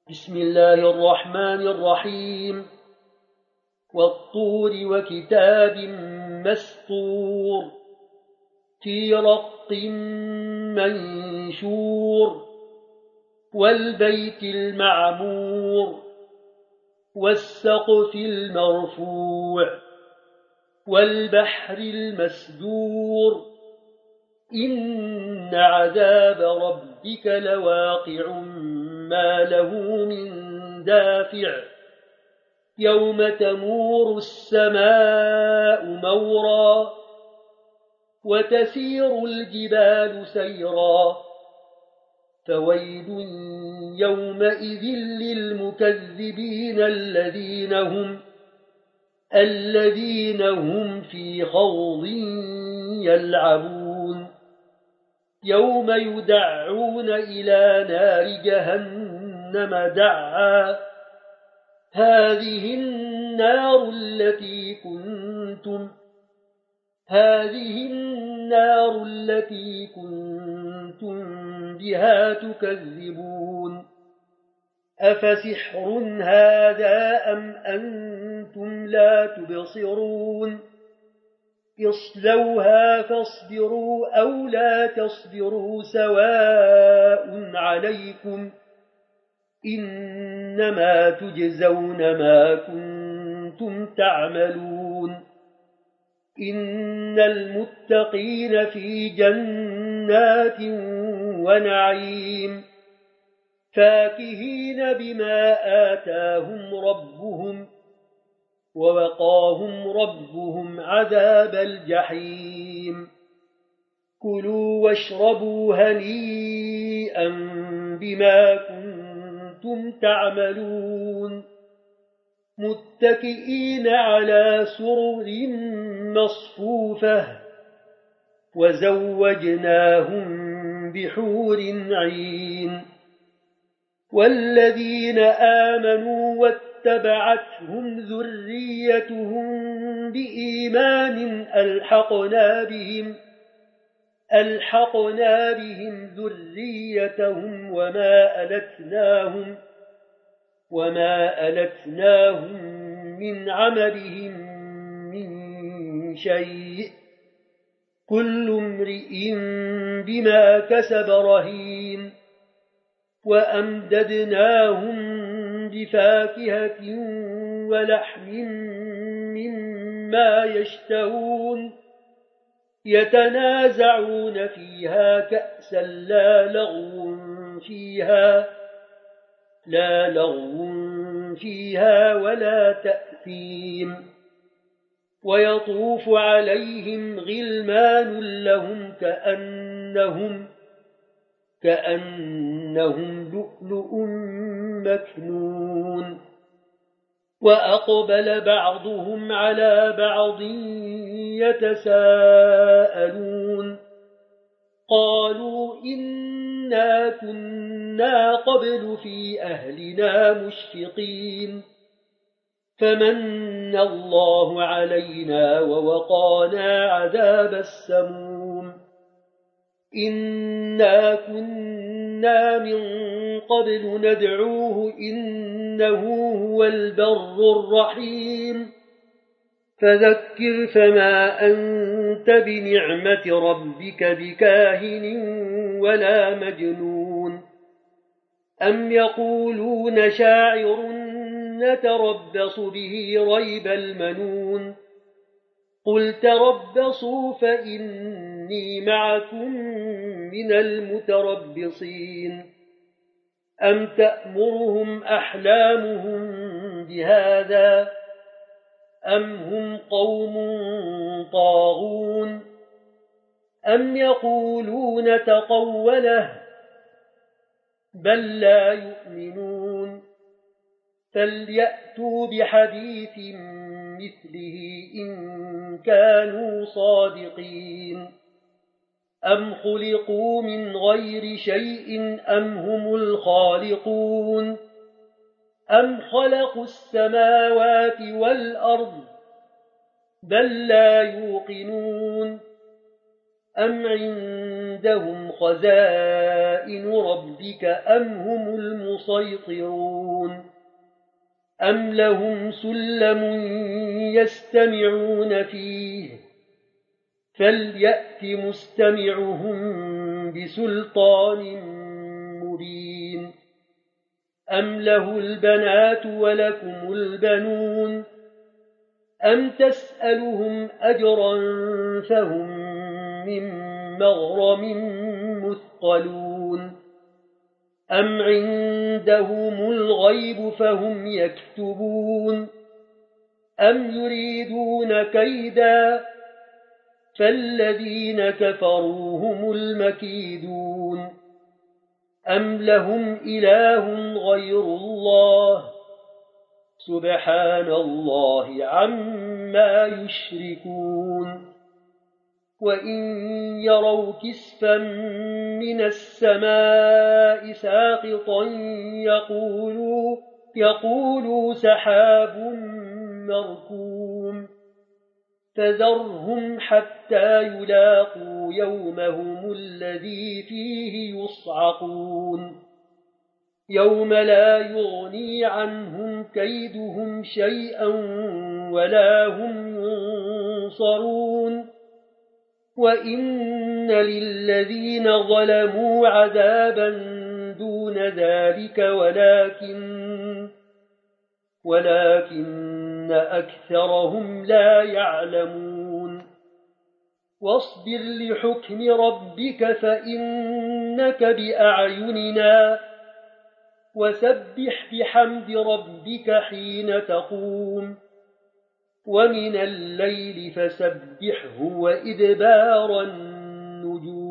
بسم الله الرحمن الرحيم والطور وكتاب مسطور في رق منشور والبيت المعمور والسقف المرفوع والبحر المسجور إن عذاب ربك لواقع ما له من دافع يوم تمور السماء مورا وتسير الجبال سيرا فويل يومئذ للمكذبين الذين هم في خوض يلعبون يوم يدعون إلى نار جهنم دعا هذه النار التي كنتم بها تكذبون أفسحر هذا أم أنتم لا تبصرون اصلوها فاصبروا أو لا تصبروا سواء عليكم إنما تجزون ما كنتم تعملون إن المتقين في جنات ونعيم فاكهين بما آتاهم ربهم ووقاهم ربهم عذاب الجحيم كلوا واشربوا هنيئا بما كنتم تعملون متكئين على سرر مصفوفة وزوجناهم بحور عين والذين آمنوا واتبعتهم ذريتهم بإيمان ألحقنا بهم ذريتهم وما ألتناهم من عملهم من شيء كل امرئ بما كسب رهين وأمددناهم بفاكهة ولحم مما يشتهون يتنازعون فيها كأسا لا لغو فيها ولا تأثيم ويطوف عليهم غلمان لهم كأنهم لؤلؤ مكنون وأقبل بعضهم على بعض يتساءلون قالوا إنا كنا قبل في أهلنا مشفقين فمن الله علينا ووقانا عذاب السموم إنا كنا من قبل ندعوه إنه هو البر الرحيم فذكر فما أنت بنعمة ربك بكاهن ولا مجنون أم يقولون شاعر نتربص به ريب المنون قل تربصوا فإني معكم من المتربصين أم تأمرهم أحلامهم بهذا أم هم قوم طاغون أم يقولون تقوله بل لا يؤمنون فليأتوا بحديث مثله إن كانوا صادقين أم خلقوا من غير شيء أم هم الخالقون أم خلقوا السماوات والأرض بل لا يوقنون أم عندهم خزائن ربك أم هم المسيطرون أم لهم سلم يستمعون فيه فليأت مستمعهم بسلطان مبين أم له البنات ولكم البنون أم تسألهم أجرا فهم من مغرم مثقلون أم عندهم الغيب فهم يكتبون أم يريدون كيدا فالذين كفروا هم المكيدون أم لهم إله غير الله سبحان الله عما يشركون وإن يروا كسفا من السماء ساقطا يقولوا سحاب مركوم فذرهم حتى يلاقوا يومهم الذي فيه يصعقون يوم لا يغني عنهم كيدهم شيئا ولا هم ينصرون وإن للذين ظلموا عذابا دون ذلك ولكن أكثرهم لا يعلمون واصبر لحكم ربك فإنك بأعيننا وسبح بحمد ربك حين تقوم ومن الليل فسبحه وإدبار النجوم